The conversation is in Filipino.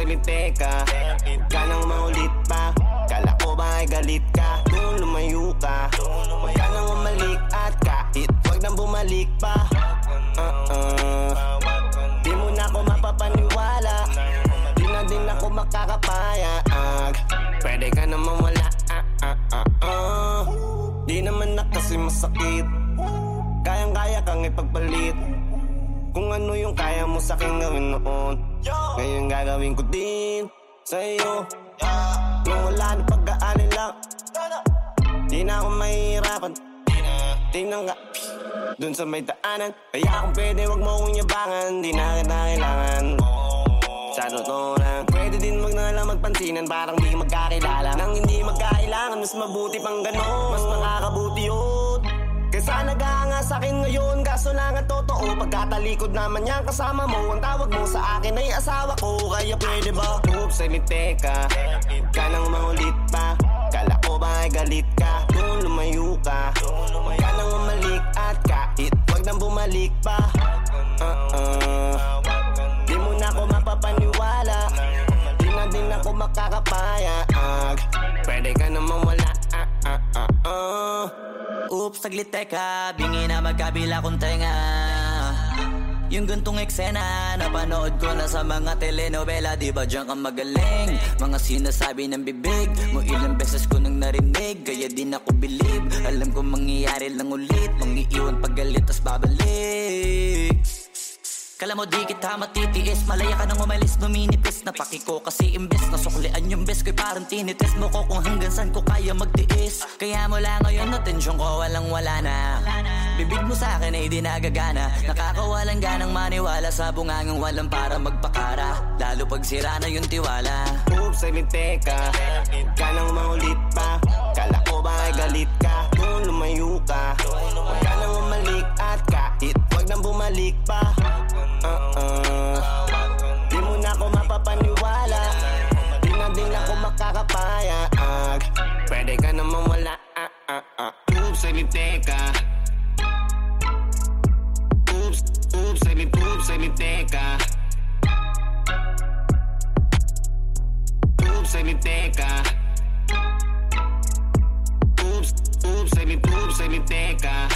salite ka, ka nang maulit pa. Kala ko ba ay galit ka, kung lumayo ka. Huwag ka nang umalik at kahit huwag nang bumalik pa. Di mo na ako mapapaniwala, di na din ako makakapayag. Pwede ka naman wala, di naman na kasi masakit. Kayang-kaya kang ipagpalit kung ano yung kaya mo sa'king gawin noon. Ngayon gagawin ko din sa'yo. Nung wala na pag-aalala, di na ako mahihirapan. Tingnan ka dun sa may daanan, kaya kung pwede wag mo akong yabangan. Di na kita kailangan. Sa totoo lang, pwede din wag na lang magpansinan, parang di magkakilala. Nang hindi magkailangan, mas mabuti pang ganon. Mas makakabuti yun kaysa nag-aanga sa'kin ngayon. Kaso lang ang totoo, pagkatalikod naman yan kasama mo. Ang tawag mo sa akin ay asawa ko. Kaya pwede ba? Oops, salite ka, ka nang maulit pa. Kala ko ba ay galit ka, kung lumayo ka. Huwag ka nang umalik at kahit huwag nang bumalik pa. Di mo na ako mapapaniwala, di na din ako makakapayag. Pwede ka naman wala. Oops, saglit teka, bingi na magkabila kong tenga. Yung gantong eksena, napanood ko na sa mga telenovela. Di ba diyan ka magaling? Mga sinasabi ng bibig mo, ilang beses ko nang narinig, kaya di na ko believe. Alam ko mangyayari lang ulit, mangiiwan paggalit tas babalik. Kala mo di kita matitiis, malaya ka nang umalis, numinipis. Napaki ko kasi imbes, nasuklian yung best ko'y parang tinitis mo ko kung hanggang saan ko kaya magtiis. Kaya mula ngayon atensyon ko walang wala na. Bibig mo sa akin ay di nagagana, nakakawalang ganang maniwala sa bungangang walang para magpakara. Lalo pag sira na yung tiwala. Oops, salite ka, ka nang maulit pa. Kala ko ba ay galit ka, kung lumayo ka. Huwag ka nang umalik at kahit huwag nang bumalik pa. Di mo na ako mapapaniwala, di na din ako makakapayag. Pwede ka naman wala. Oops, salite ka. Oops, salite ka. Oops, salite ka. Oops, salite ka.